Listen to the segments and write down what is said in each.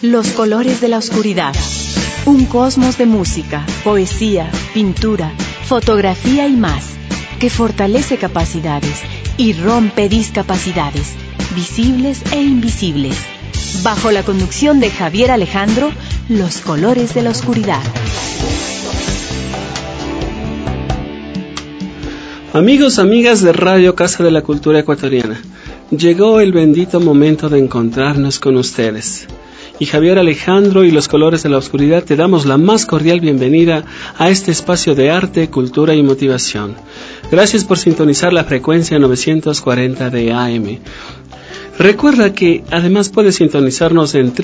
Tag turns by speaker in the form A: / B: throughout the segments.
A: Los colores de la oscuridad. Un cosmos de música, poesía, pintura, fotografía y más, que fortalece capacidades y rompe discapacidades, visibles e invisibles. Bajo la conducción de Javier Alejandro, Los colores de la oscuridad.
B: Amigos, amigas de Radio Casa de la Cultura Ecuatoriana, llegó el bendito momento de encontrarnos con ustedes. Y Javier Alejandro y Los colores de la oscuridad te damos la más cordial bienvenida a este espacio de arte, cultura y motivación. Gracias por sintonizar la frecuencia 940 de AM. Recuerda que además puedes sintonizarnos en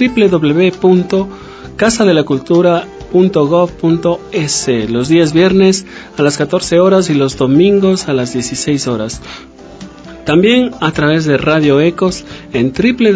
B: www.casadelacultura.gov.es los días viernes a las 14 horas y los domingos a las 16 horas. También a través de Radio Ecos en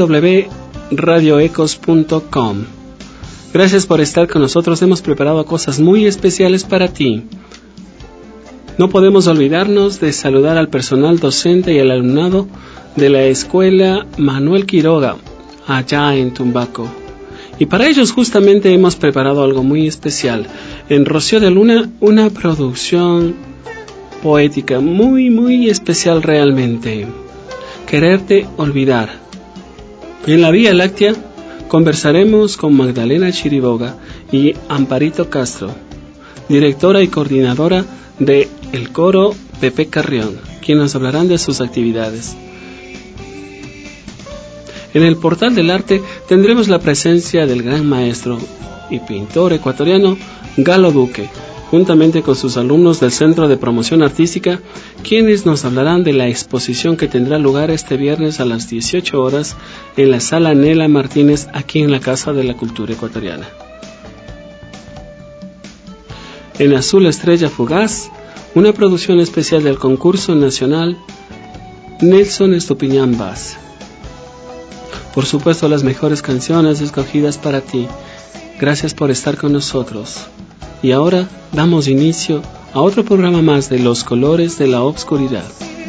B: www.radioecos.com. Gracias por estar con nosotros. Hemos preparado cosas muy especiales para ti. No podemos olvidarnos de saludar al personal docente y al alumnado de la Escuela Manuel Quiroga, allá en Tumbaco. Y para ellos justamente hemos preparado algo muy especial. En Rocío de Luna, una producción poética muy especial realmente. Quererte olvidar. Y en la Vía Láctea conversaremos con Magdalena Chiriboga y Amparito Castro, directora y coordinadora de el coro Pepe Carrión, quienes nos hablarán de sus actividades. En el Portal del Arte tendremos la presencia del gran maestro y pintor ecuatoriano Galo Duque, juntamente con sus alumnos del Centro de Promoción Artística, quienes nos hablarán de la exposición que tendrá lugar este viernes a las 18 horas en la Sala Nela Martínez, aquí en la Casa de la Cultura Ecuatoriana. En Azul Estrella Fugaz, una producción especial del concurso nacional Nelson Estupiñán Vaz. Por supuesto, las mejores canciones escogidas para ti. Gracias por estar con nosotros. Y ahora damos inicio a otro programa más de Los colores de la oscuridad.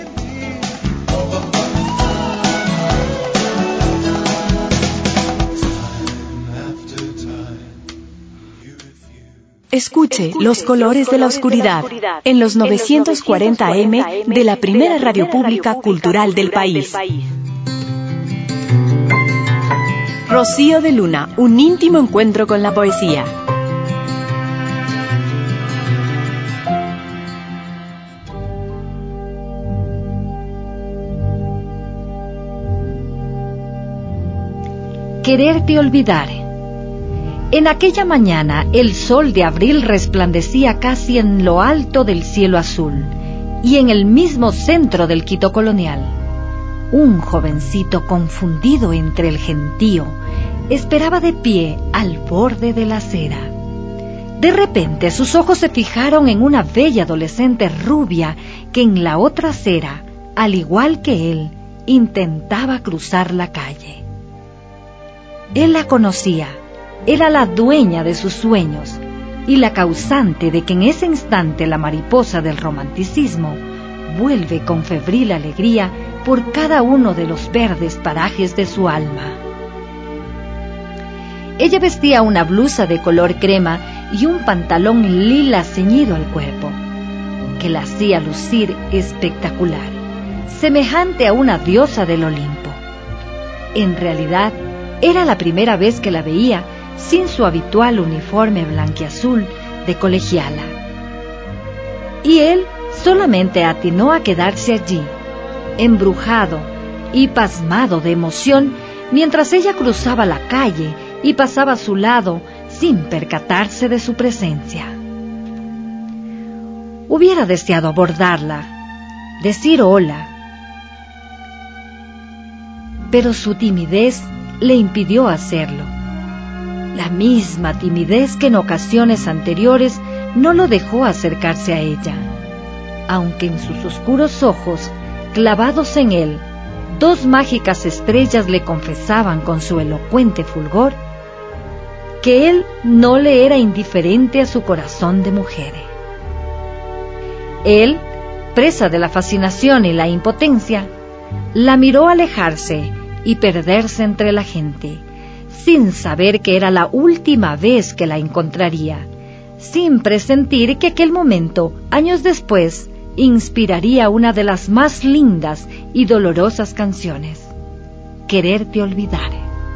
A: Escuche Los colores de la oscuridad en los 940 AM de la primera radio pública cultural del país. Rocío de Luna, un íntimo encuentro con la poesía.
C: Quererte olvidar. En aquella mañana el sol de abril resplandecía casi en lo alto del cielo azul y en el mismo centro del Quito colonial. Un jovencito confundido entre el gentío esperaba de pie al borde de la acera. De repente sus ojos se fijaron en una bella adolescente rubia que en la otra acera, al igual que él, intentaba cruzar la calle. Él la conocía, era la dueña de sus sueños y la causante de que en ese instante la mariposa del romanticismo vuelve con febril alegría por cada uno de los verdes parajes de su alma. Ella vestía una blusa de color crema y un pantalón lila ceñido al cuerpo, que la hacía lucir espectacular, semejante a una diosa del Olimpo. En realidad, era la primera vez que la veía sin su habitual uniforme blanquiazul de colegiala. Y él solamente atinó a quedarse allí, embrujado y pasmado de emoción, mientras ella cruzaba la calle y pasaba a su lado sin percatarse de su presencia. Hubiera deseado abordarla, decir hola, pero su timidez le impidió hacerlo. La misma timidez que en ocasiones anteriores no lo dejó acercarse a ella, aunque en sus oscuros ojos, clavados en él, dos mágicas estrellas le confesaban con su elocuente fulgor que él no le era indiferente a su corazón de mujer. Él, presa de la fascinación y la impotencia, la miró alejarse y perderse entre la gente, sin saber que era la última vez que la encontraría, sin presentir que aquel momento, años después, inspiraría una de las más lindas y dolorosas canciones, Quererte olvidar.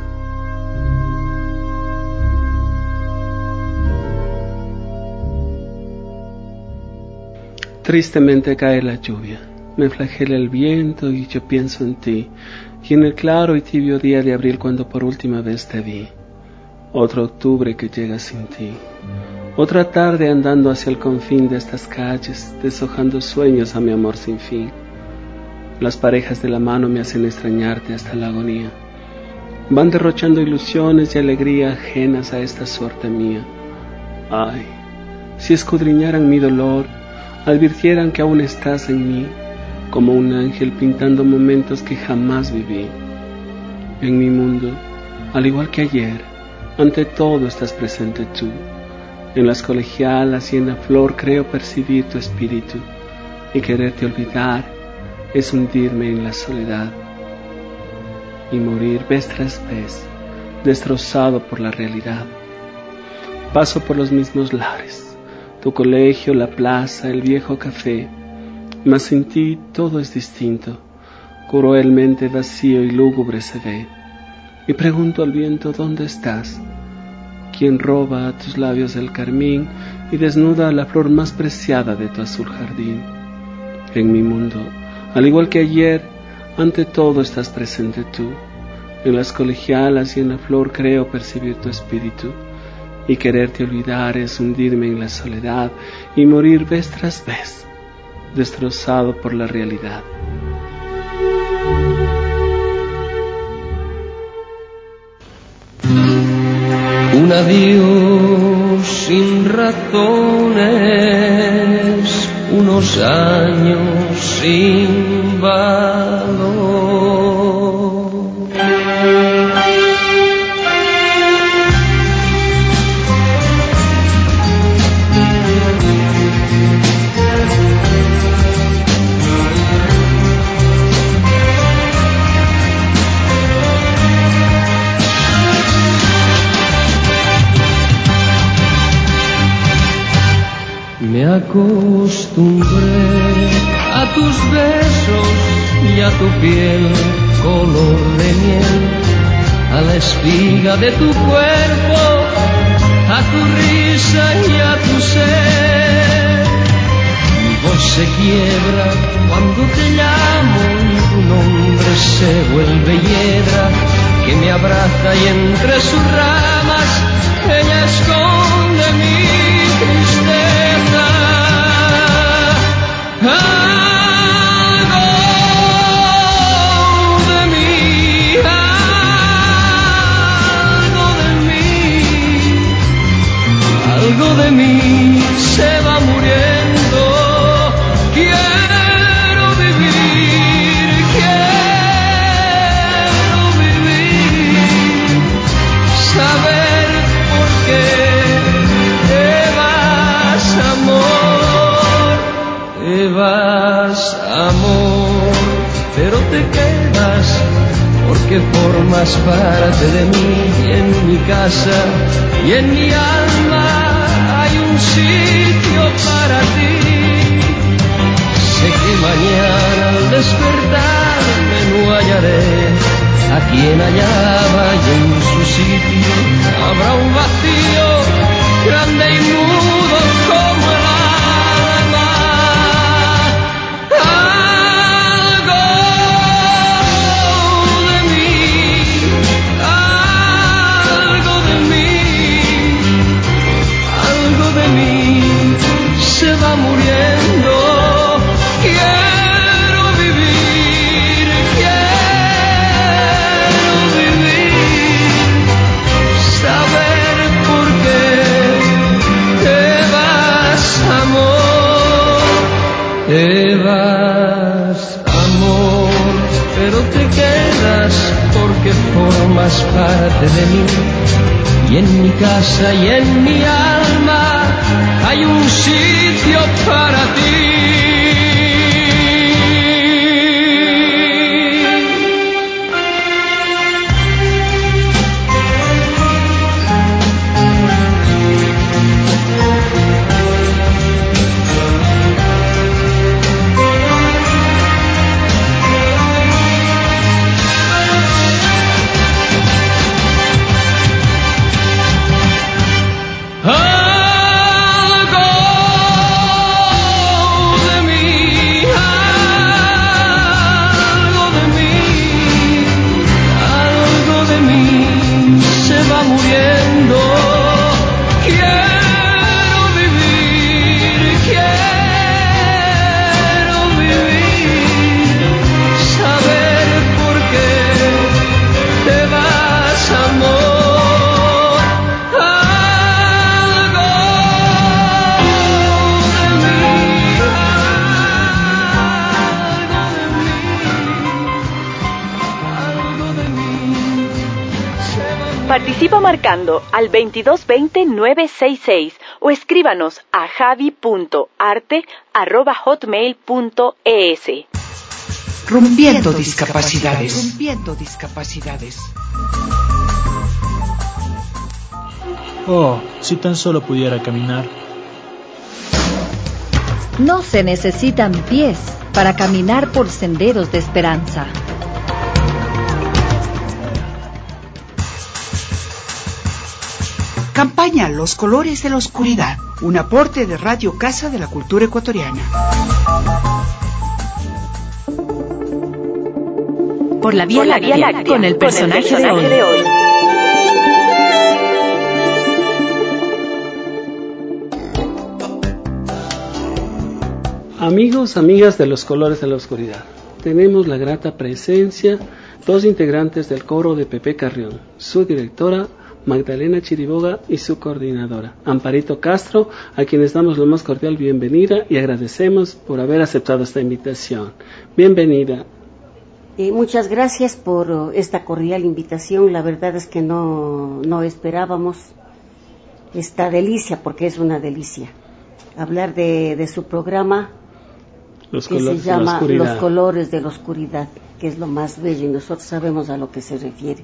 B: Tristemente cae la lluvia, me flagela el viento y yo pienso en ti, y en el claro y tibio día de abril cuando por última vez te vi. Otro octubre que llega sin ti, otra tarde andando hacia el confín de estas calles, deshojando sueños a mi amor sin fin. Las parejas de la mano me hacen extrañarte hasta la agonía, van derrochando ilusiones y alegría ajenas a esta suerte mía. Ay, si escudriñaran mi dolor, advirtieran que aún estás en mí, como un ángel pintando momentos que jamás viví. En mi mundo, al igual que ayer, ante todo estás presente tú. En las colegialas y en la flor creo percibir tu espíritu, y quererte olvidar es hundirme en la soledad y morir vez tras vez, destrozado por la realidad. Paso por los mismos lares, tu colegio, la plaza, el viejo café, mas sin ti todo es distinto, cruelmente vacío y lúgubre se ve. Y pregunto al viento ¿dónde estás? ¿Quién roba a tus labios el carmín y desnuda la flor más preciada de tu azul jardín? En mi mundo, al igual que ayer, ante todo estás presente tú. En las colegialas y en la flor creo percibir tu espíritu, y quererte olvidar es hundirme en la soledad y morir vez tras vez, destrozado por la realidad.
D: Un adiós sin razones, unos años sin valor. Me acostumbré a tus besos y a tu piel color de miel, a la espiga de tu cuerpo, a tu risa y a tu ser. Mi voz se quiebra cuando te llamo y tu nombre se vuelve hiedra que me abraza y entre sus ramas ella esconde mi tristeza. Algo de mí se va muriendo. Quiero vivir, saber por qué te vas, amor, pero te quedas porque formas parte de mí y en mi casa y en mi alma hay un sitio para ti. Sé que mañana al despertarme no hallaré a quien hallaba y en su sitio habrá un vacío grande y mudo como el alma. Algo de mí se va muriendo. Quiero vivir, saber por qué te vas, amor, pero te quedas porque formas parte de mí y en mi casa y en mi alma hay un sitio para ti. muriendo. Quiero vivir, saber por qué te vas, amor. Algo de mí, algo de mí.
A: Participa marcando al 2220-966 o escríbanos a javi.arte@hotmail.es.
E: Rompiendo discapacidades. Rompiendo discapacidades.
F: Oh, si tan solo pudiera caminar.
C: No se necesitan pies para caminar por senderos de esperanza.
E: Campaña Los Colores de la Oscuridad, un aporte de Radio Casa de la Cultura Ecuatoriana.
A: Por la Vía Láctea, con el personaje de hoy.
B: Amigos, amigas de Los Colores de la Oscuridad, tenemos la grata presencia, dos integrantes del coro de Pepe Carrión, su directora Magdalena Chiriboga y su coordinadora, Amparito Castro, a quienes damos la más cordial bienvenida y agradecemos por haber aceptado esta invitación. Bienvenida.
G: Muchas gracias por esta cordial invitación. La verdad es que no esperábamos esta delicia, porque es una delicia. Hablar de su programa que se llama Los Colores de la Oscuridad, que es lo más bello y nosotros sabemos a lo que se refiere.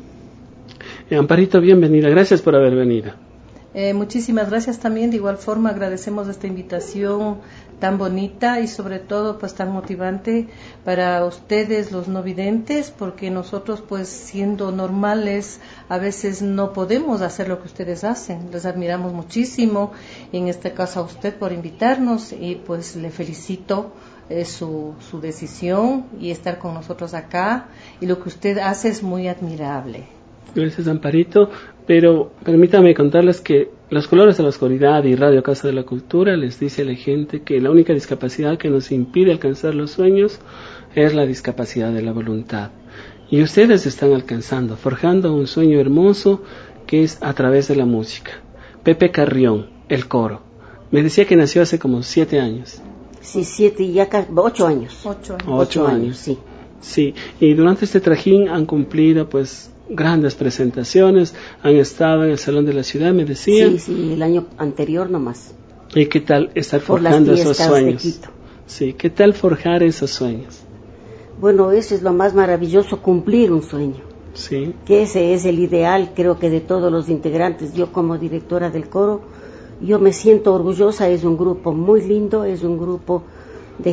B: Amparito, bienvenida. Gracias por haber venido.
H: Muchísimas gracias también. De igual forma agradecemos esta invitación tan bonita y sobre todo pues tan motivante para ustedes los no videntes, porque nosotros pues siendo normales a veces no podemos hacer lo que ustedes hacen. Les admiramos muchísimo y en este caso a usted por invitarnos y pues le felicito su decisión y estar con nosotros acá, y lo que usted hace es muy admirable.
B: Gracias, Amparito, pero permítame contarles que Los Colores de la Oscuridad y Radio Casa de la Cultura les dice a la gente que la única discapacidad que nos impide alcanzar los sueños es la discapacidad de la voluntad. Y ustedes están alcanzando, forjando un sueño hermoso que es a través de la música. Pepe Carrión, el coro. Me decía que nació hace como 7 años.
G: Sí, 7 y ya casi 8 años.
B: 8 años,
G: sí.
B: Sí, y durante este trajín han cumplido pues grandes presentaciones, han estado en el Salón de la Ciudad, me decía.
G: Sí, el año anterior nomás.
B: ¿Y qué tal estar forjando esos sueños? Sí, ¿qué tal forjar esos sueños?
G: Bueno, eso es lo más maravilloso, cumplir un sueño.
B: Sí.
G: Que ese es el ideal, creo que de todos los integrantes. Yo como directora del coro, yo me siento orgullosa. Es un grupo muy lindo, es un grupo de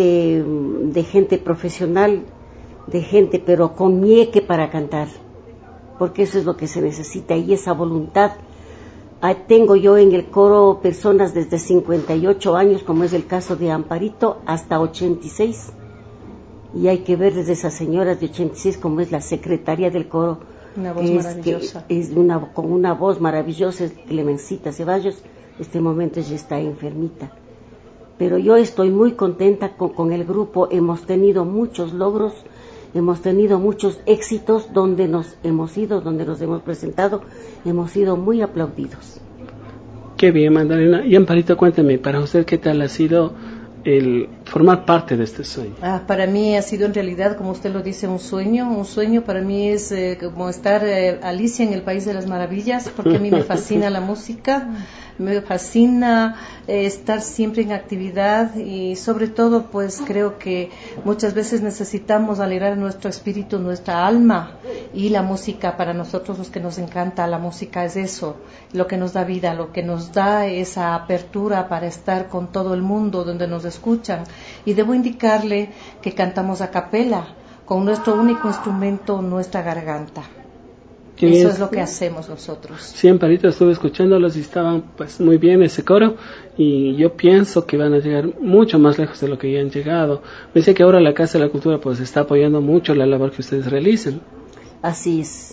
G: gente profesional, de gente pero con ñeque para cantar, porque eso es lo que se necesita y esa voluntad. Tengo yo en el coro personas desde 58 años, como es el caso de Amparito, hasta 86, y hay que ver desde esas señoras de 86 como es la secretaria del coro,
H: una voz maravillosa,
G: con una voz maravillosa, es Clemencita Ceballos. Este momento ella está enfermita, pero yo estoy muy contenta con el grupo. Hemos tenido muchos logros, hemos tenido muchos éxitos, donde nos hemos presentado, hemos sido muy aplaudidos.
B: Qué bien, Magdalena. Y Amparito, cuéntame, para usted, ¿qué tal ha sido el formar parte de este sueño?
H: Para mí ha sido en realidad, como usted lo dice, un sueño. Un sueño para mí es como estar Alicia en el País de las Maravillas, porque a mí me fascina la música, me fascina estar siempre en actividad, y sobre todo pues creo que muchas veces necesitamos alegrar nuestro espíritu, nuestra alma, y la música para nosotros los que nos encanta la música es eso, lo que nos da vida, lo que nos da esa apertura para estar con todo el mundo donde nos escuchan. Y debo indicarle que cantamos a capela con nuestro único instrumento, nuestra garganta. Eso es lo que hacemos nosotros.
B: Sí, Amparito, estuve escuchándolos y estaban pues muy bien ese coro, y yo pienso que van a llegar mucho más lejos de lo que ya han llegado. Me dice que ahora la Casa de la Cultura pues está apoyando mucho la labor que ustedes realizan.
G: Así es.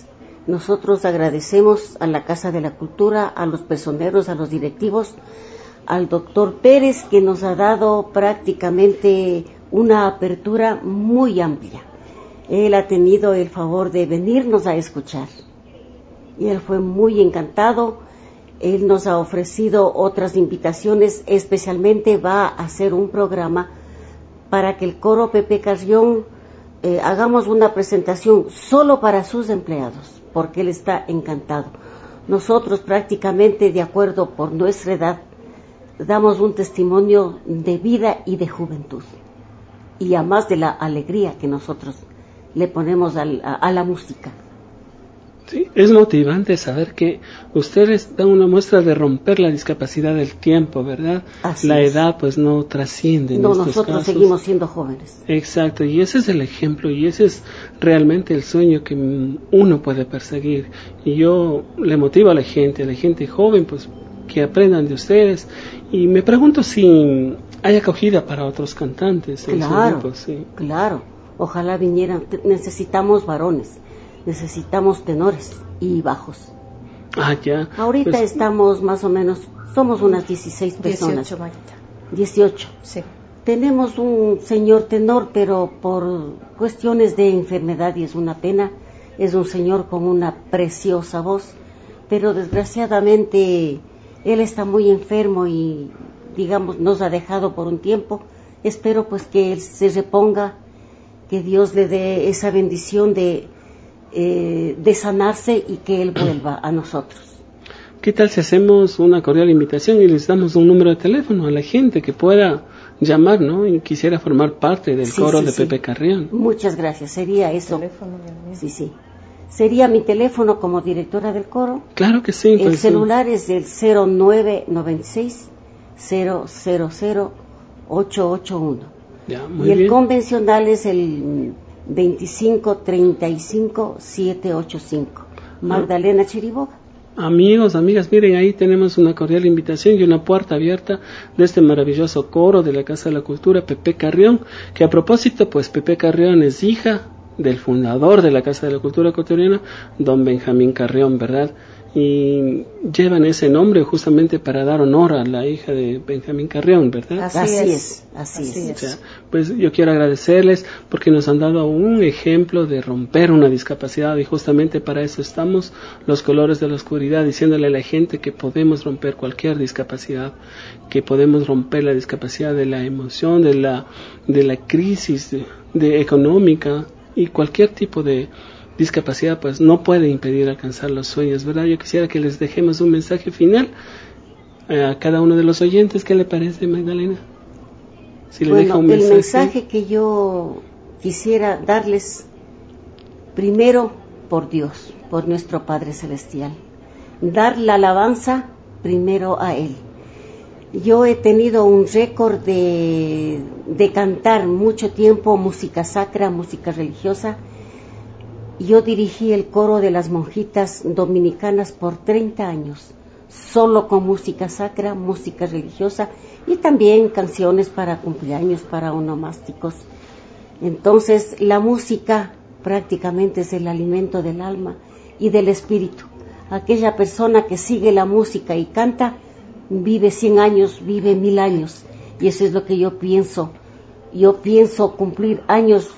G: Nosotros agradecemos a la Casa de la Cultura, a los personeros, a los directivos, al doctor Pérez, que nos ha dado prácticamente una apertura muy amplia. Él ha tenido el favor de venirnos a escuchar y él fue muy encantado. Él nos ha ofrecido otras invitaciones, especialmente va a hacer un programa para que el coro Pepe Carrión hagamos una presentación solo para sus empleados, porque él está encantado. Nosotros prácticamente, de acuerdo por nuestra edad, damos un testimonio de vida y de juventud, y además de la alegría que nosotros le ponemos a la música.
B: Sí, es motivante saber que ustedes dan una muestra de romper la discapacidad del tiempo, ¿verdad?
G: Así
B: la
G: es.
B: edad pues no trasciende en
G: No,
B: estos
G: nosotros
B: casos.
G: seguimos siendo jóvenes.
B: Exacto, y ese es el ejemplo y ese es realmente el sueño que uno puede perseguir. Y yo le motivo a la gente joven, pues que aprendan de ustedes. Y me pregunto si hay acogida para otros cantantes en su grupo. Sí.
G: Claro, ojalá vinieran. Necesitamos varones, necesitamos tenores y bajos.
B: Ya.
G: Ahorita
B: pues,
G: estamos más o menos, somos unas 16 personas.
H: 18, Marita.
G: 18.
H: Sí.
G: Tenemos un señor tenor, pero por cuestiones de enfermedad, y es una pena, es un señor con una preciosa voz, pero desgraciadamente él está muy enfermo y, digamos, nos ha dejado por un tiempo. Espero pues que él se reponga, que Dios le dé esa bendición de sanarse y que él vuelva a nosotros.
B: ¿Qué tal si hacemos una cordial invitación y les damos un número de teléfono a la gente que pueda llamar, ¿no? Y quisiera formar parte del coro de Pepe Carrión.
G: Muchas gracias, sería eso.
H: Teléfono,
G: sí. Sería mi teléfono como directora del coro.
B: Claro que sí.
G: El celular es el 0996 000 881.
B: Ya, muy
G: y el
B: bien.
G: convencional es el 2535 785. Magdalena Chiriboga.
B: Amigos, amigas, miren, ahí tenemos una cordial invitación y una puerta abierta de este maravilloso coro de la Casa de la Cultura, Pepe Carrión, que a propósito, pues Pepe Carrión es hija del fundador de la Casa de la Cultura ecuatoriana, don Benjamín Carrión, ¿verdad? Y llevan ese nombre justamente para dar honor a la hija de Benjamín Carrión, ¿verdad?
G: Así es. O sea,
B: pues yo quiero agradecerles porque nos han dado un ejemplo de romper una discapacidad y justamente para eso estamos los colores de la oscuridad, diciéndole a la gente que podemos romper cualquier discapacidad, que podemos romper la discapacidad de la emoción, de la crisis de económica y cualquier tipo de discapacidad pues no puede impedir alcanzar los sueños, ¿verdad? Yo quisiera que les dejemos un mensaje final a cada uno de los oyentes. ¿Qué le parece, Magdalena? Si le deja un mensaje.
G: El mensaje que yo quisiera darles, primero por Dios, por nuestro Padre Celestial, dar la alabanza primero a Él. Yo he tenido un récord de cantar mucho tiempo música sacra, música religiosa. Yo dirigí el coro de las monjitas dominicanas por 30 años, solo con música sacra, música religiosa y también canciones para cumpleaños, para onomásticos. Entonces, la música prácticamente es el alimento del alma y del espíritu. Aquella persona que sigue la música y canta, vive 100 años, vive 1000 años. Y eso es lo que yo pienso. Yo pienso cumplir años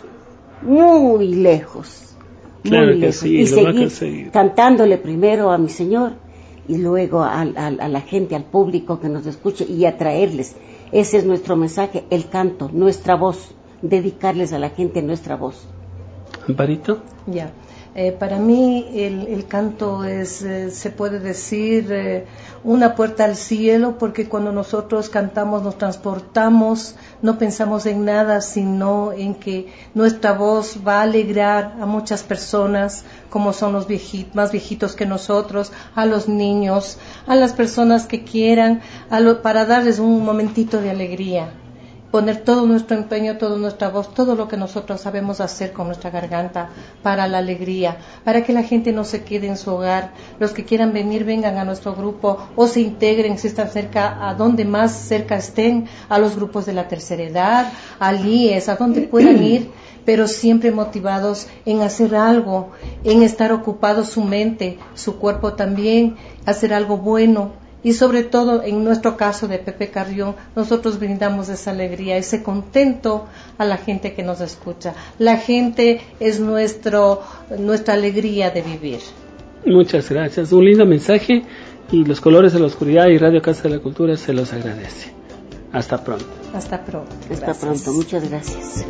G: muy lejos.
B: Claro
G: muy lejos,
B: sí,
G: y seguir cantándole primero a mi Señor y luego a la gente, al público que nos escuche y atraerles. Ese es nuestro mensaje, el canto, nuestra voz, dedicarles a la gente nuestra voz.
B: ¿Amparito?
H: Ya. Para mí el canto es, se puede decir, una puerta al cielo, porque cuando nosotros cantamos nos transportamos, no pensamos en nada, sino en que nuestra voz va a alegrar a muchas personas, como son los más viejitos que nosotros, a los niños, a las personas que quieran, para darles un momentito de alegría. poner todo nuestro empeño, toda nuestra voz, todo lo que nosotros sabemos hacer con nuestra garganta para la alegría, para que la gente no se quede en su hogar. Los que quieran venir, vengan a nuestro grupo o se integren si están cerca, a donde más cerca estén, a los grupos de la tercera edad, al IES, a donde puedan ir, pero siempre motivados en hacer algo, en estar ocupados su mente, su cuerpo también, hacer algo bueno. Y sobre todo, en nuestro caso de Pepe Carrión, nosotros brindamos esa alegría, ese contento a la gente que nos escucha. La gente es nuestra alegría de vivir.
B: Muchas gracias. Un lindo mensaje, y los colores de la oscuridad y Radio Casa de la Cultura se los agradece. Hasta pronto.
H: Hasta pronto.
G: Hasta pronto. Muchas gracias.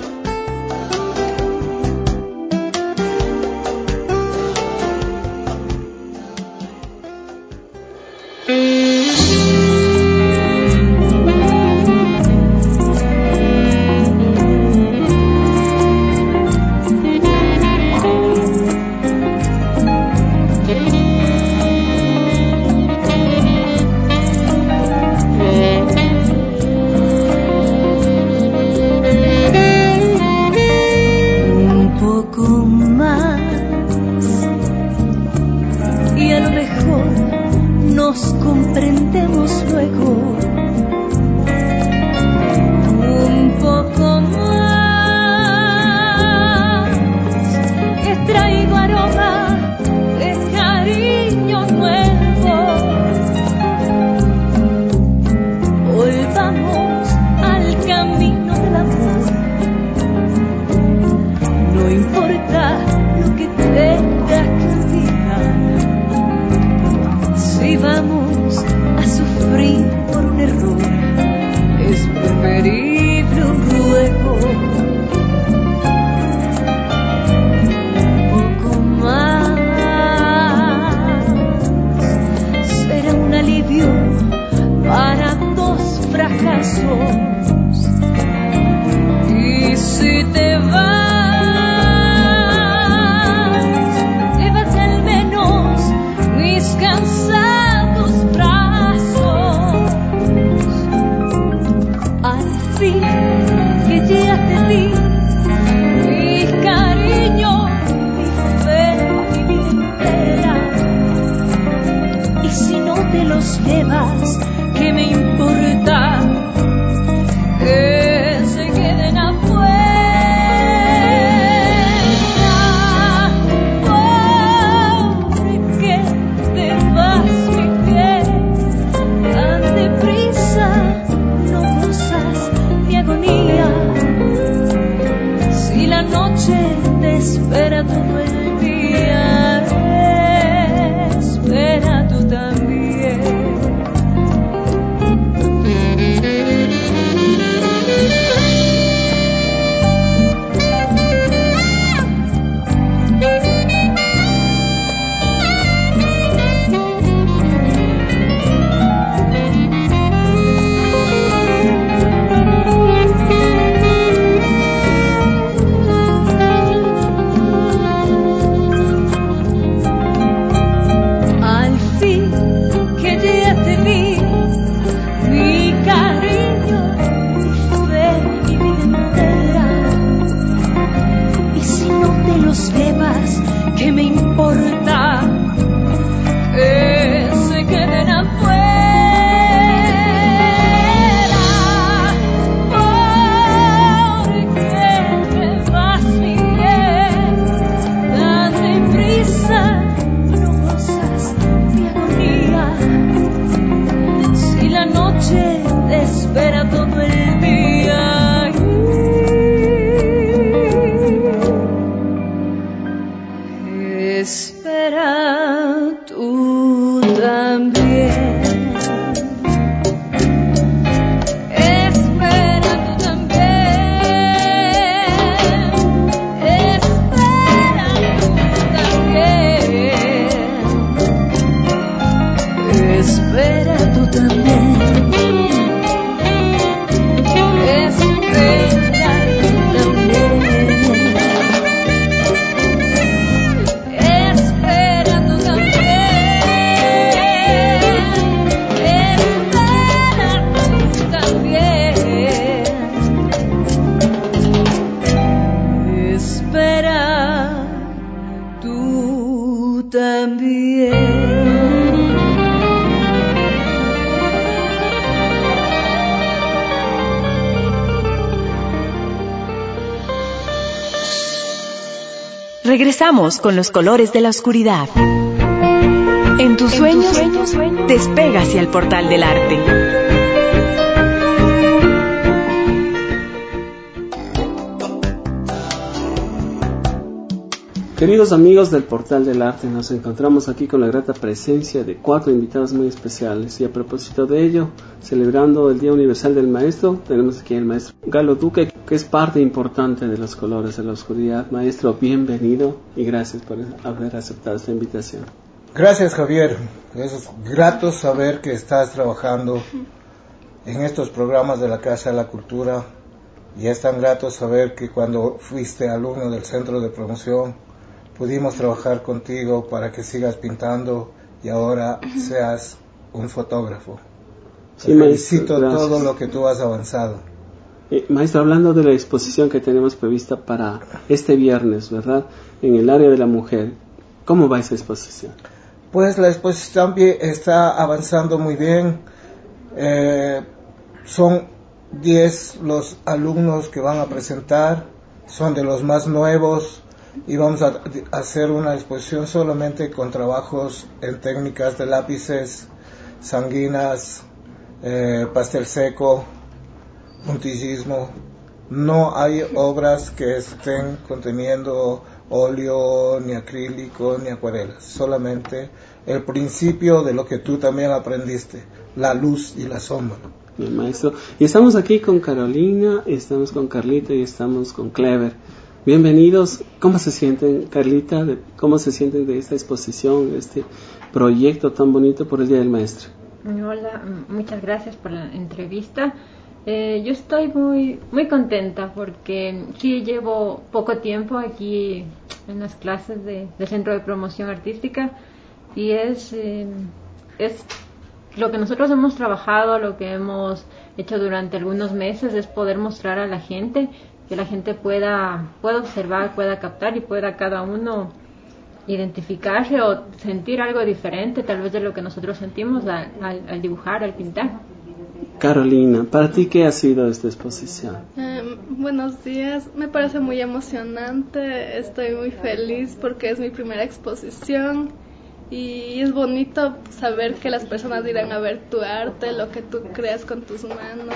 A: Regresamos con los colores de la oscuridad. En tus sueños, despega hacia el portal del arte.
B: Queridos amigos del Portal del Arte, nos encontramos aquí con la grata presencia de 4 invitados muy especiales y a propósito de ello, celebrando el Día Universal del Maestro, tenemos aquí al maestro Galo Duque, que es parte importante de los colores de la oscuridad. Maestro, bienvenido y gracias por haber aceptado esta invitación.
I: Gracias, Javier. Es grato saber que estás trabajando en estos programas de la Casa de la Cultura y es tan grato saber que cuando fuiste alumno del Centro de Promoción pudimos trabajar contigo para que sigas pintando y ahora seas un fotógrafo. Te felicito todo lo que tú has avanzado.
B: Maestro, hablando de la exposición que tenemos prevista para este viernes, ¿verdad? En el área de la mujer, ¿cómo va esa exposición?
I: Pues la exposición está avanzando muy bien. Son 10 los alumnos que van a presentar, son de los más nuevos. Y vamos a hacer una exposición solamente con trabajos en técnicas de lápices, sanguinas, pastel seco, puntillismo. No hay obras que estén conteniendo óleo, ni acrílico, ni acuarelas. Solamente el principio de lo que tú también aprendiste, la luz y la sombra.
B: Bien, maestro. Y estamos aquí con Carolina, estamos con Carlita y estamos con Clever. Bienvenidos. ¿Cómo se sienten, Carlita? ¿Cómo se sienten de esta exposición, de este proyecto tan bonito por el Día del Maestro?
J: Hola, muchas gracias por la entrevista. Yo estoy muy contenta porque sí llevo poco tiempo aquí en las clases del Centro de Promoción Artística y es lo que nosotros hemos trabajado, lo que hemos hecho durante algunos meses es poder mostrar a la gente, que la gente pueda observar, pueda captar y pueda cada uno identificarse o sentir algo diferente tal vez de lo que nosotros sentimos al dibujar, al pintar.
B: Carolina, ¿para ti qué ha sido esta exposición?
K: Buenos días, me parece muy emocionante, estoy muy feliz porque es mi primera exposición y es bonito saber que las personas irán a ver tu arte, lo que tú creas con tus manos.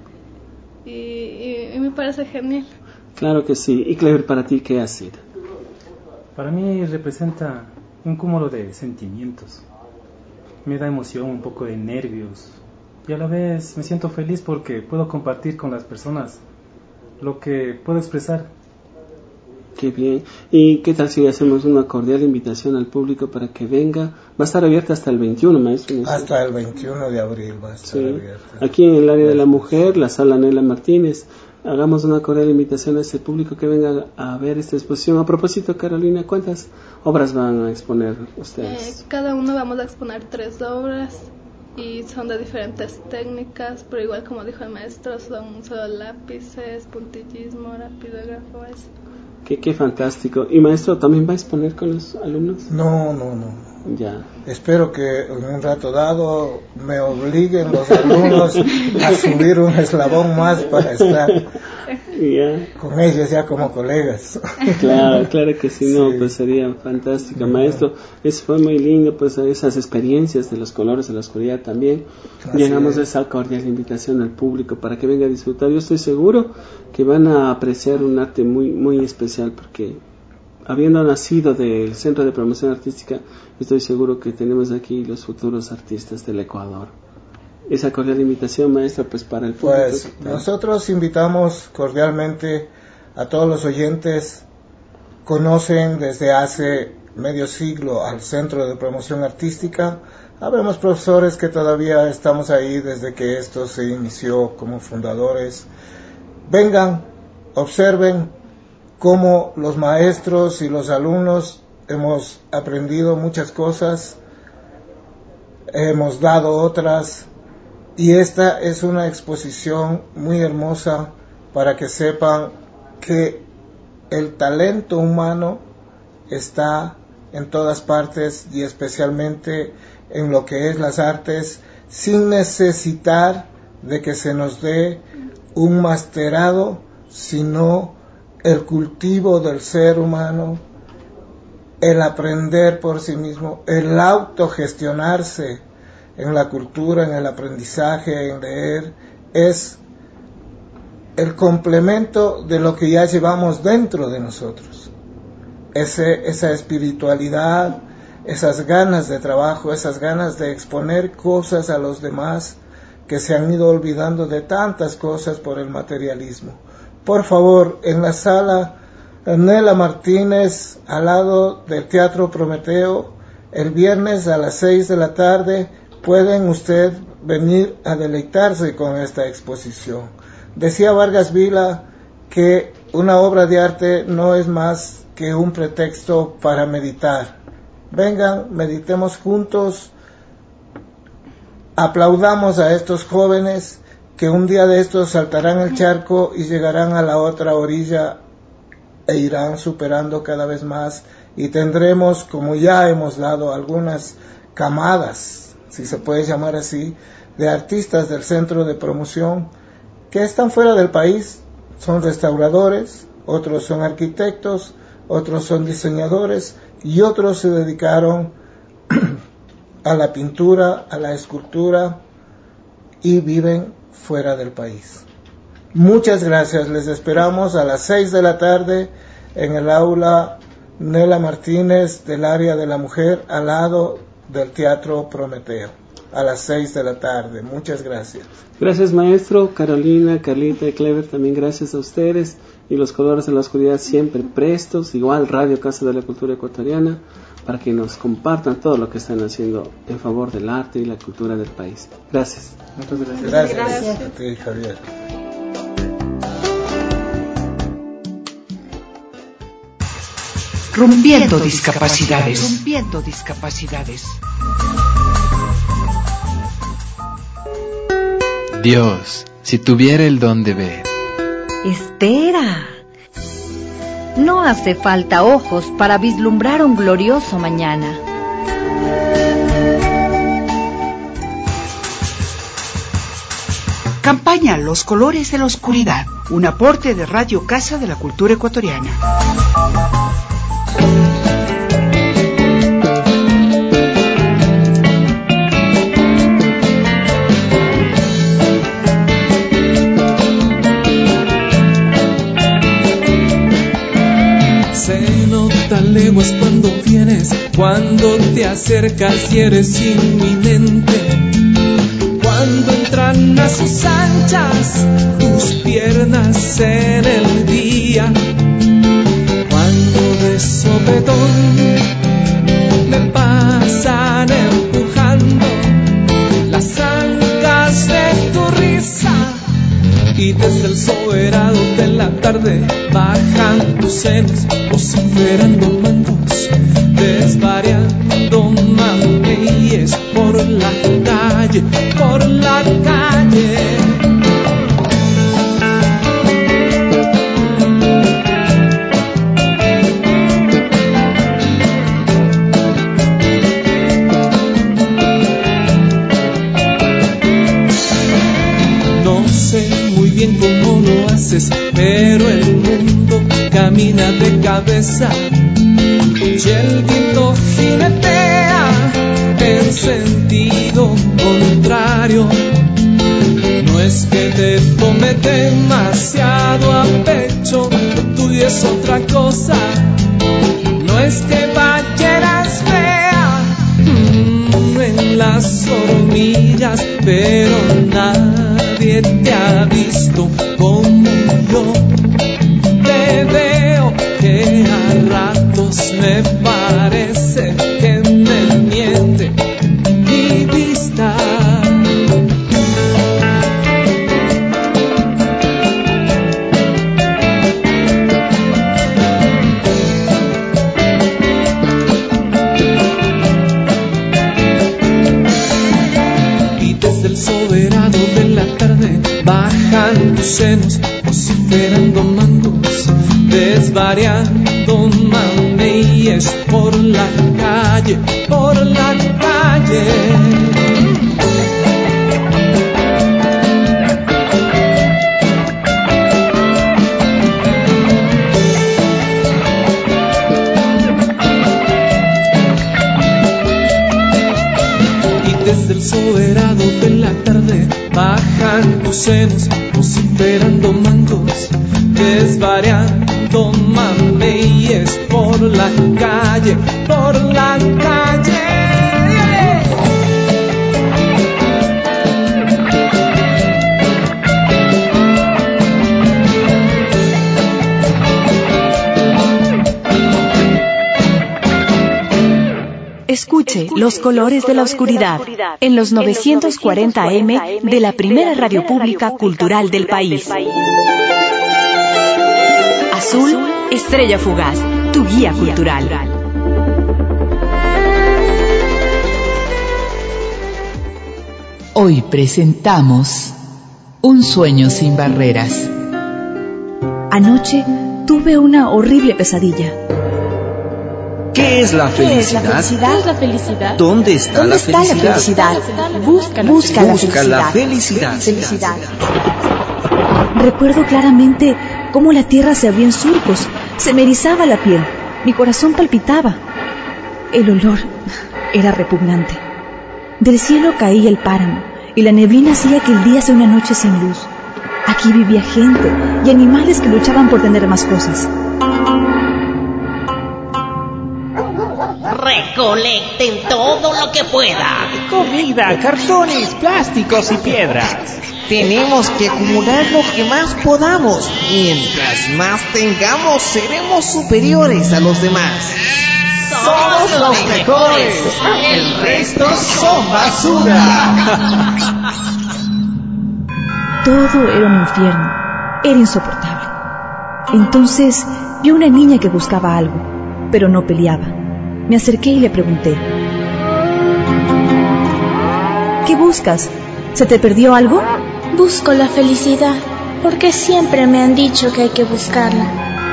K: Y me parece genial.
B: Claro que sí. Y Clever, ¿para ti qué ha sido?
F: Para mí representa un cúmulo de sentimientos. Me da emoción, un poco de nervios. Y a la vez me siento feliz porque puedo compartir con las personas lo que puedo expresar.
B: Qué bien. ¿Y qué tal si hacemos una cordial invitación al público para que venga? Va a estar abierta hasta el 21, maestro. ¿No?
I: Hasta el 21 de abril va a estar abierta.
B: Aquí en el área de la mujer, la sala Nela Martínez. Hagamos una cordial invitación a ese público que venga a ver esta exposición. A propósito, Carolina, ¿cuántas obras van a exponer ustedes?
K: Cada uno vamos a exponer 3 obras y son de diferentes técnicas, pero igual como dijo el maestro, son solo lápices, puntillismo, rapidógrafo, eso.
B: Qué fantástico. ¿Y maestro, también va a exponer con los alumnos?
I: No.
B: Ya.
I: Espero que en un rato dado me obliguen los alumnos a subir un eslabón más para estar con ellos ya como colegas.
B: Claro que sí, no, pues sería fantástico. Maestro, eso fue muy lindo, pues esas experiencias de los colores de la oscuridad también. Llegamos a esa cordial invitación al público para que venga a disfrutar. Yo estoy seguro que van a apreciar un arte muy especial porque habiendo nacido del Centro de Promoción Artística, estoy seguro que tenemos aquí los futuros artistas del Ecuador. Esa cordial invitación, maestra, pues para el público.
I: Pues nosotros invitamos cordialmente a todos los oyentes. Conocen desde hace medio siglo al Centro de Promoción Artística. Habemos profesores que todavía estamos ahí desde que esto se inició como fundadores. Vengan, observen cómo los maestros y los alumnos hemos aprendido muchas cosas, hemos dado otras, y esta es una exposición muy hermosa para que sepan que el talento humano está en todas partes y especialmente en lo que es las artes, sin necesitar de que se nos dé un masterado, sino el cultivo del ser humano, el aprender por sí mismo, el autogestionarse en la cultura, en el aprendizaje, en leer, es el complemento de lo que ya llevamos dentro de nosotros. Esa espiritualidad, esas ganas de trabajo, esas ganas de exponer cosas a los demás que se han ido olvidando de tantas cosas por el materialismo. Por favor, en la sala Nela Martínez, al lado del Teatro Prometeo, el viernes a las 6 de la tarde, pueden usted venir a deleitarse con esta exposición. Decía Vargas Vila que una obra de arte no es más que un pretexto para meditar. Vengan, meditemos juntos, aplaudamos a estos jóvenes que un día de estos saltarán el charco y llegarán a la otra orilla e irán superando cada vez más, y tendremos, como ya hemos dado, algunas camadas, si se puede llamar así, de artistas del centro de promoción que están fuera del país, son restauradores, otros son arquitectos, otros son diseñadores y otros se dedicaron a la pintura, a la escultura y viven fuera del país. Muchas gracias, les esperamos a las 6 de la tarde en el aula Nela Martínez del área de la mujer al lado del Teatro Prometeo, a las 6 de la tarde. Muchas gracias.
B: Gracias, maestro. Carolina, Carlita y Clever, también gracias a ustedes. Y los colores de la oscuridad siempre prestos, igual Radio Casa de la Cultura Ecuatoriana, para que nos compartan todo lo que están haciendo en favor del arte y la cultura del país. Gracias.
F: Muchas gracias.
I: Gracias a ti, Javier.
E: Rompiendo discapacidades. Rompiendo discapacidades.
L: Dios, si tuviera el don de ver.
C: Espera. No hace falta ojos para vislumbrar un glorioso mañana.
E: Campaña Los Colores de la Oscuridad, un aporte de Radio Casa de la Cultura Ecuatoriana.
D: Leguas cuando vienes, cuando te acercas y eres inminente, cuando entran a sus anchas tus piernas en el día, cuando de sopetón me pasan empujando las ancas de tu risa, y desde el soberano de la tarde bajan tus senos vociferando mangos, desvariando mameyes por la calle, por la calle. No sé muy bien cómo lo haces, pero el mundo camina de cabeza y el viento jinetea en sentido contrario. No es que te tome demasiado a pecho, lo tuyo es otra cosa. No es que ballenas fea en las hormigas, pero nadie te ha visto como yo. Te veo que a ratos me parece que me miente mi vista. Y desde el soberano de la tarde bajan tus senos vociferando mangos, desvariando mameyes por la calle, por la calle. Desde el soberano de la tarde bajan tus senos, vociferando mangos, desvariando mameyes por la calle, por la calle.
A: Escuche Los Colores de la Oscuridad en los 940 AM de la primera radio pública cultural del país. Azul, estrella fugaz, tu guía cultural.
M: Hoy presentamos Un sueño sin barreras.
N: Anoche tuve una horrible pesadilla.
O: ¿Qué es la felicidad?
J: ¿Qué es la felicidad?
O: ¿Dónde está la felicidad?
N: Busca
O: la felicidad.
N: Recuerdo claramente cómo la tierra se abría en surcos, se me erizaba la piel, mi corazón palpitaba. El olor era repugnante. Del cielo caía el páramo y la neblina hacía que el día sea una noche sin luz. Aquí vivía gente y animales que luchaban por tener más cosas.
P: Recolecten todo lo que puedan.
Q: Comida, cartones, plásticos y piedras.
P: Tenemos que acumular lo que más podamos. Mientras más tengamos, seremos superiores a los demás.
Q: ¡Somos los mejores! ¡El resto son basura!
N: Todo era un infierno. Era insoportable. Entonces vi a una niña que buscaba algo, pero no peleaba. Me acerqué y le pregunté: ¿qué buscas? ¿Se te perdió algo?
R: Busco la felicidad, porque siempre me han dicho que hay que buscarla.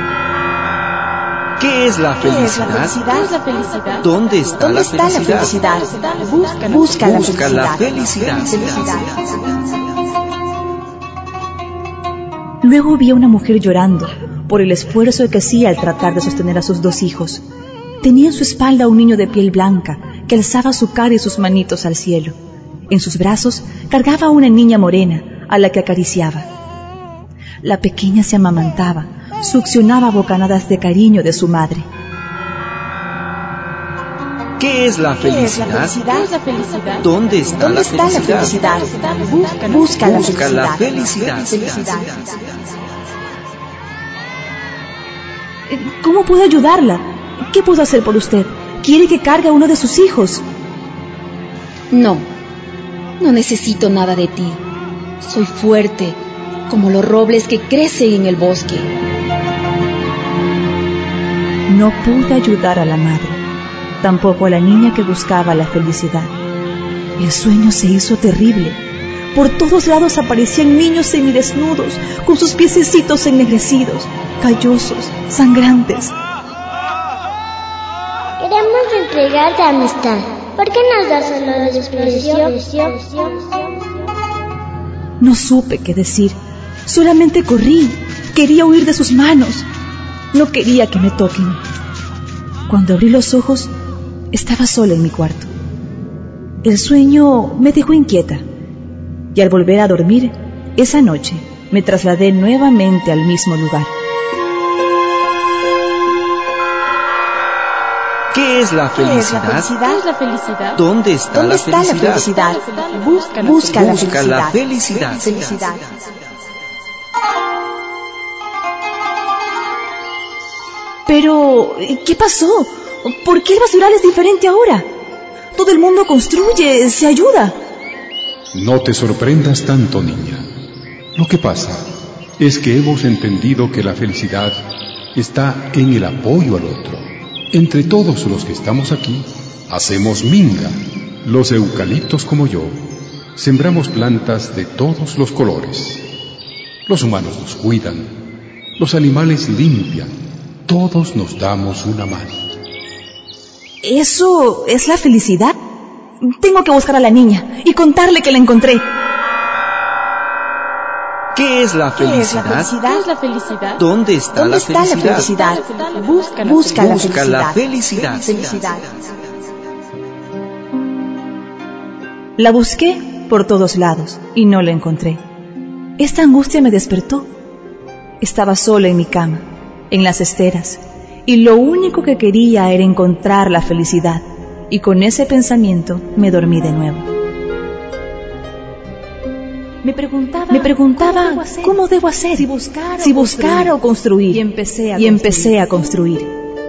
O: ¿Qué es la felicidad?
J: ¿Qué es la felicidad?
O: ¿Dónde está la felicidad?
N: Busca
O: la felicidad.
N: Luego vi a una mujer llorando por el esfuerzo que hacía al tratar de sostener a sus 2 hijos. Tenía en su espalda un niño de piel blanca que alzaba su cara y sus manitos al cielo. En sus brazos cargaba a una niña morena a la que acariciaba. La pequeña se amamantaba, succionaba bocanadas de cariño de su madre.
O: ¿Qué es la felicidad?
J: ¿Qué es la felicidad?
O: ¿Dónde está la felicidad?
N: Busca
O: la felicidad.
N: ¿Cómo puedo ayudarla? ¿Qué puedo hacer por usted? ¿Quiere que cargue a uno de sus hijos?
R: No necesito nada de ti. Soy fuerte, como los robles que crecen en el bosque.
N: No pude ayudar a la madre, tampoco a la niña que buscaba la felicidad. El sueño se hizo terrible. Por todos lados aparecían niños semidesnudos, con sus piececitos ennegrecidos, callosos, sangrantes.
S: Queremos entregarte amistad. ¿Por qué nos das solo desprecio?
N: No supe qué decir. Solamente corrí. Quería huir de sus manos. No quería que me toquen. Cuando abrí los ojos, estaba sola en mi cuarto. El sueño me dejó inquieta. Y al volver a dormir, esa noche me trasladé nuevamente al mismo lugar.
O: ¿Qué es la felicidad?
J: ¿Qué es la felicidad?
O: ¿Dónde está la felicidad?
J: Busca
O: la felicidad.
N: Pero, ¿qué pasó? ¿Por qué el basural es diferente ahora? Todo el mundo construye, se ayuda.
T: No te sorprendas tanto, niña. Lo que pasa es que hemos entendido que la felicidad está en el apoyo al otro. Entre todos los que estamos aquí, hacemos minga. Los eucaliptos como yo, sembramos plantas de todos los colores. Los humanos nos cuidan, los animales limpian, todos nos damos una mano.
N: ¿Eso es la felicidad? Tengo que buscar a la niña y contarle que la encontré.
O: ¿Qué es la felicidad?
J: ¿Qué es la felicidad?
O: ¿Dónde está la felicidad?
N: Busca
O: la felicidad.
N: La busqué por todos lados y no la encontré. Esta angustia me despertó. Estaba sola en mi cama, en las esteras, y lo único que quería era encontrar la felicidad, y con ese pensamiento me dormí de nuevo. Me preguntaba ¿cómo debo hacer? Si buscar o construir. Y empecé a construir.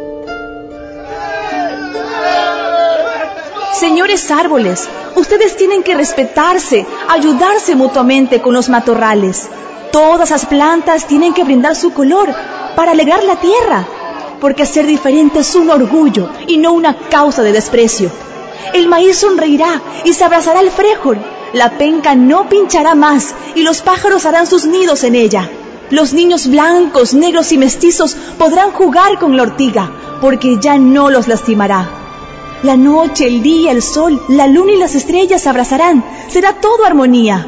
N: Señores árboles, ustedes tienen que respetarse, ayudarse mutuamente con los matorrales. Todas las plantas tienen que brindar su color para alegrar la tierra, porque ser diferente es un orgullo y no una causa de desprecio. El maíz sonreirá y se abrazará al frijol. La penca no pinchará más y los pájaros harán sus nidos en ella. Los niños blancos, negros y mestizos podrán jugar con la ortiga, porque ya no los lastimará. La noche, el día, el sol, la luna y las estrellas se abrazarán. Será todo armonía.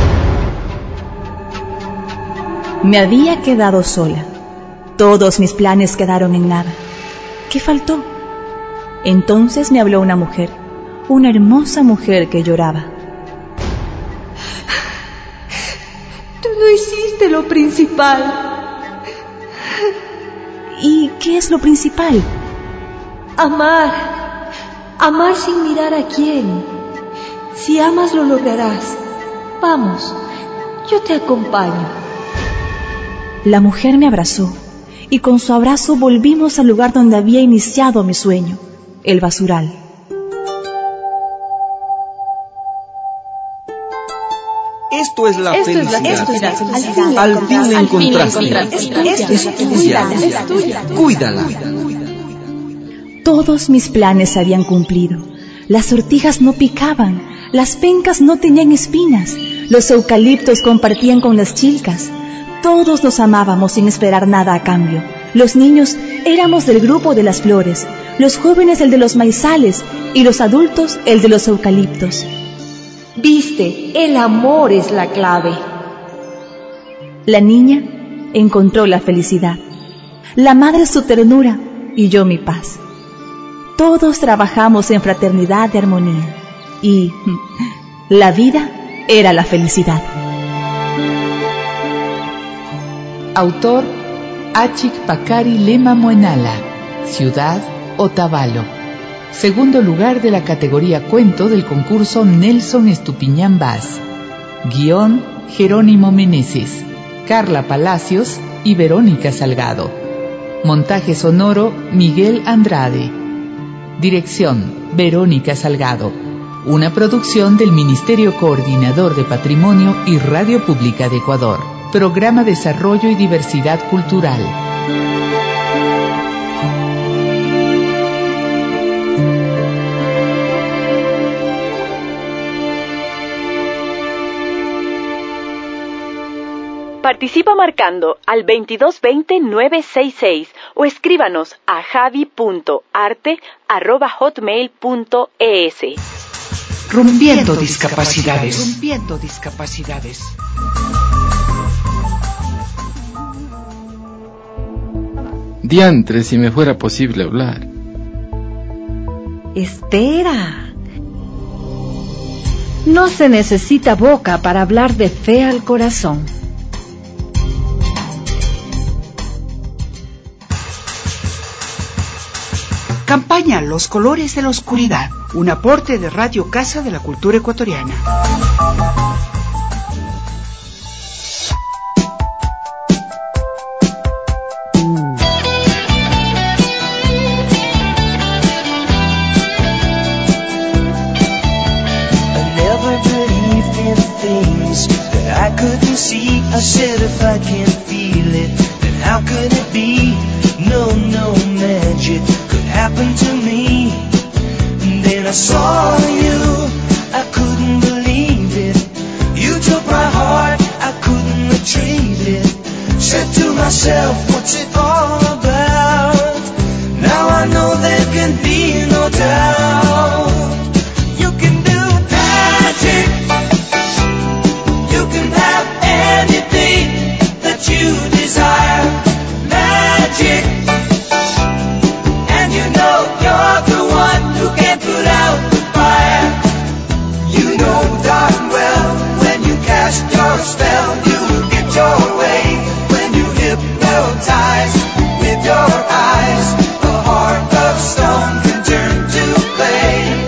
N: Me había quedado sola. Todos mis planes quedaron en nada. ¿Qué faltó? Entonces me habló una mujer, una hermosa mujer que lloraba.
U: Tú no hiciste lo principal.
N: ¿Y qué es lo principal?
U: Amar. Amar sin mirar a quién. Si amas lo lograrás. Vamos, yo te acompaño.
N: La mujer me abrazó y con su abrazo volvimos al lugar donde había iniciado mi sueño, el basural.
O: Esto es la felicidad. Al fin la encontraste. Es tuya. Cuídala.
N: Todos mis planes se habían cumplido. Las ortigas no picaban, las pencas no tenían espinas, los eucaliptos compartían con las chilcas. Todos nos amábamos sin esperar nada a cambio. Los niños éramos del grupo de las flores, los jóvenes el de los maizales y los adultos el de los eucaliptos.
U: Viste, el amor es la clave.
N: La niña encontró la felicidad, la madre su ternura y yo mi paz. Todos trabajamos en fraternidad y armonía y la vida era la felicidad.
M: Autor Achik Pakari Lema Muenala, Ciudad Otavalo. Segundo lugar de la categoría cuento del concurso Nelson Estupiñán Vaz. Guión Jerónimo Meneses, Carla Palacios y Verónica Salgado. Montaje sonoro Miguel Andrade. Dirección Verónica Salgado. Una producción del Ministerio Coordinador de Patrimonio y Radio Pública de Ecuador. Programa Desarrollo y Diversidad Cultural.
A: Participa marcando al 2220-966 o escríbanos a javi.arte@hotmail.es.
E: Rompiendo discapacidades.
L: Diantre, si me fuera posible hablar.
C: Espera. No se necesita boca para hablar de fe al corazón.
E: Campaña Los Colores de la Oscuridad, un aporte de Radio Casa de la Cultura Ecuatoriana.
V: I said if I can't feel it, then how could it be? No magic could happen to me. And then I saw you, I couldn't believe it. You took my heart, I couldn't retrieve it. Said to myself, what's it all about? Now I know there can be no doubt. You can do magic. You can have anything that you desire. Magic. And you know you're the one who can put out the fire. You know cast your spell, you will get your way. When you hypnotize with your eyes, a heart of stone can turn to clay.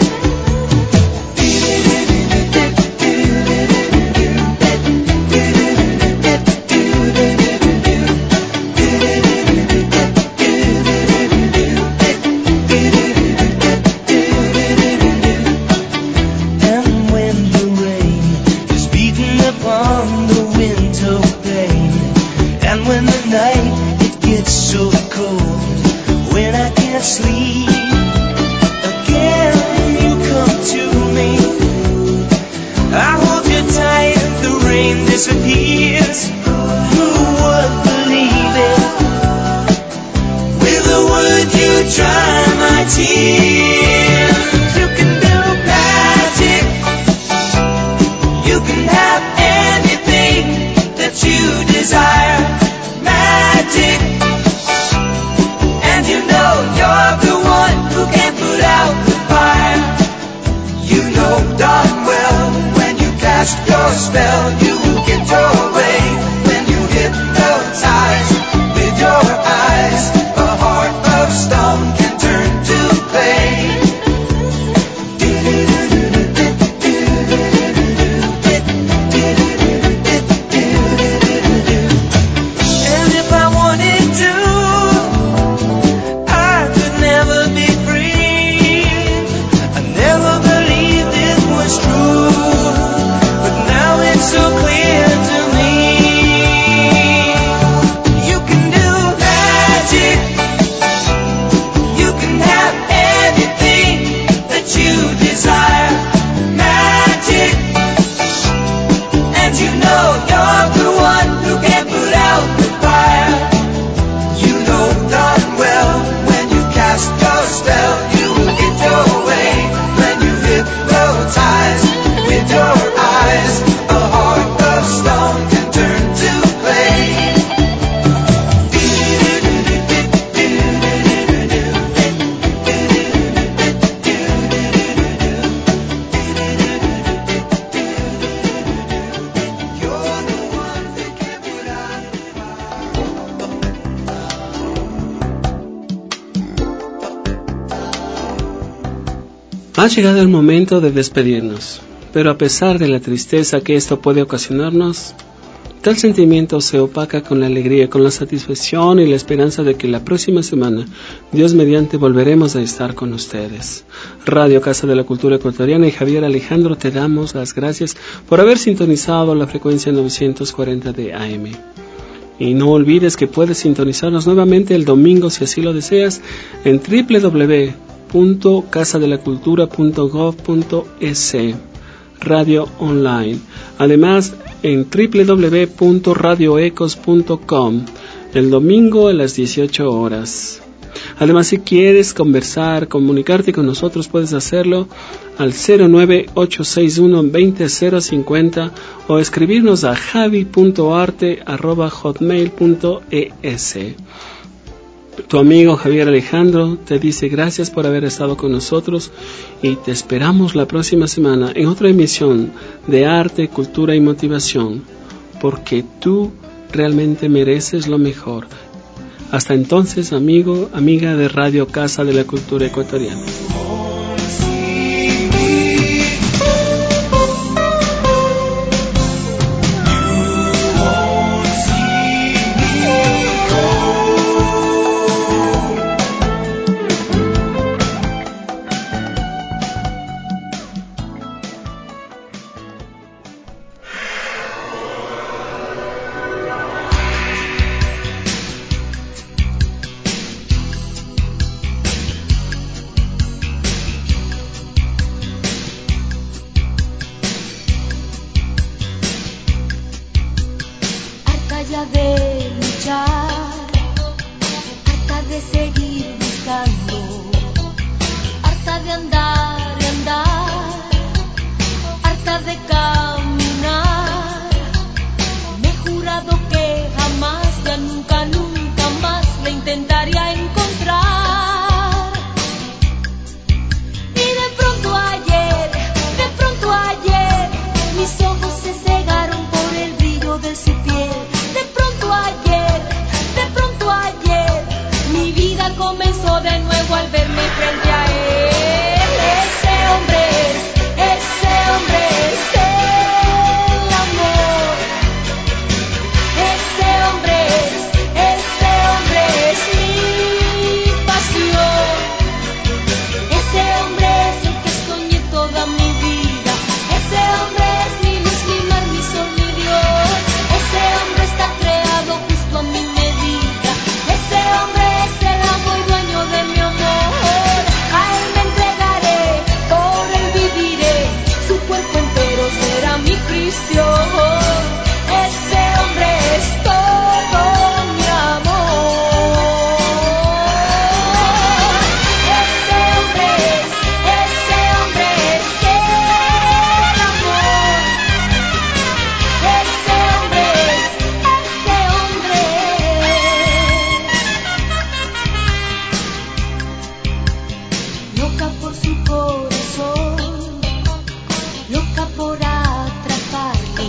V: And when the rain is beating upon the window pane, and when the night it gets so cold, when I can't sleep, again you come to me. I hold you tight, the rain disappears. Who would believe it? With a word you dry my tears. You can do magic. You can have anything that you desire. Magic. And you know you're the one who can put out the fire. You know darn well when you cast your spell, you will get your way. When you hypnotize with your eyes, a heart of stone can turn to clay. And if I wanted to, I could never be free. I never believed it was true, but now it's so clear to me. You can do magic. You can have anything that you desire. Magic. And you know you're the one who can put out the fire. You know darn well when you cast your spell, you will get your way. When you hypnotize with your eyes, a heart of stone can turn to clay.
B: Ha llegado el momento de despedirnos, pero a pesar de la tristeza que esto puede ocasionarnos, tal sentimiento se opaca con la alegría, con la satisfacción y la esperanza de que la próxima semana, Dios mediante, volveremos a estar con ustedes. Radio Casa de la Cultura Ecuatoriana y Javier Alejandro te damos las gracias por haber sintonizado la frecuencia 940 de AM. Y no olvides que puedes sintonizarnos nuevamente el domingo, si así lo deseas, en www.casadelacultura.gov.es, radio online. Además, en www.radioecos.com, el domingo a las 18 horas. Además, si quieres conversar, comunicarte con nosotros, puedes hacerlo al 09861-20050 o escribirnos a javi.arte@hotmail.es. Tu amigo Javier Alejandro te dice gracias por haber estado con nosotros y te esperamos la próxima semana en otra emisión de Arte, Cultura y Motivación, porque tú realmente mereces lo mejor. Hasta entonces, amigo, amiga de Radio Casa de la Cultura Ecuatoriana.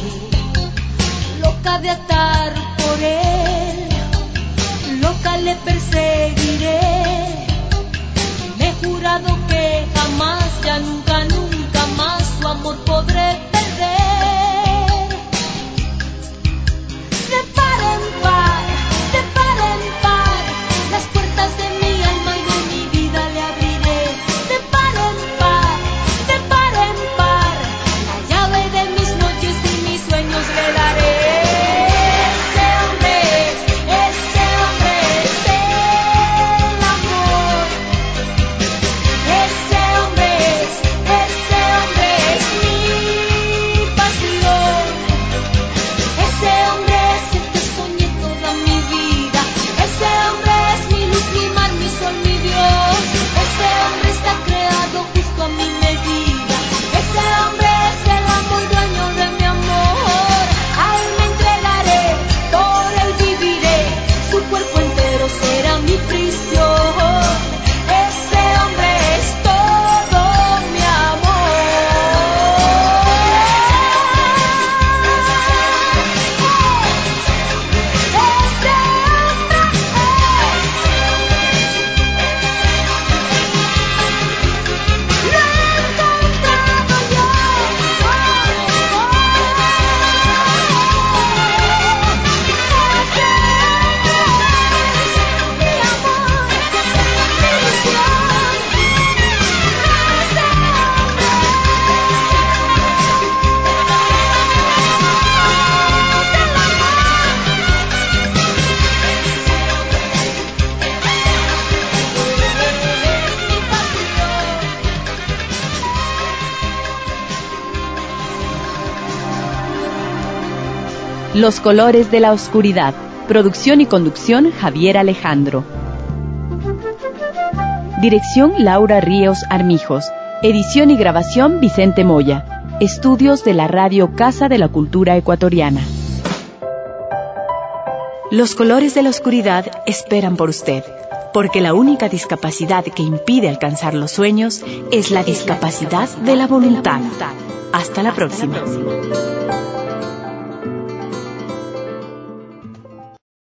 G: loca de atar por él, loca le perseguiré. Me he jurado que jamás, ya nunca, nunca más su amor podré perder. De par en par, las puertas de mi alma y de mi vida le abriré. De par en par, la llave de mis noches y mis sueños le daré. Ese hombre es el amor. Ese hombre es mi pasión. Ese hombre es el que soñé toda mi vida. Ese hombre es mi luz, mi mar, mi sol, mi Dios. Ese hombre está creado justo a mi medida. Ese hombre es el amo y dueño de mi amor. A él me entregaré, por él viviré. Su cuerpo entero será mi prisión. Ese hombre es todo mi amor.
A: Los colores de la oscuridad. Producción y conducción Javier Alejandro. Dirección Laura Ríos Armijos. Edición y grabación Vicente Moya. Estudios de la Radio Casa de la Cultura Ecuatoriana. Los colores de la oscuridad esperan por usted, porque la única discapacidad que impide alcanzar los sueños es la discapacidad de la voluntad. Hasta la próxima.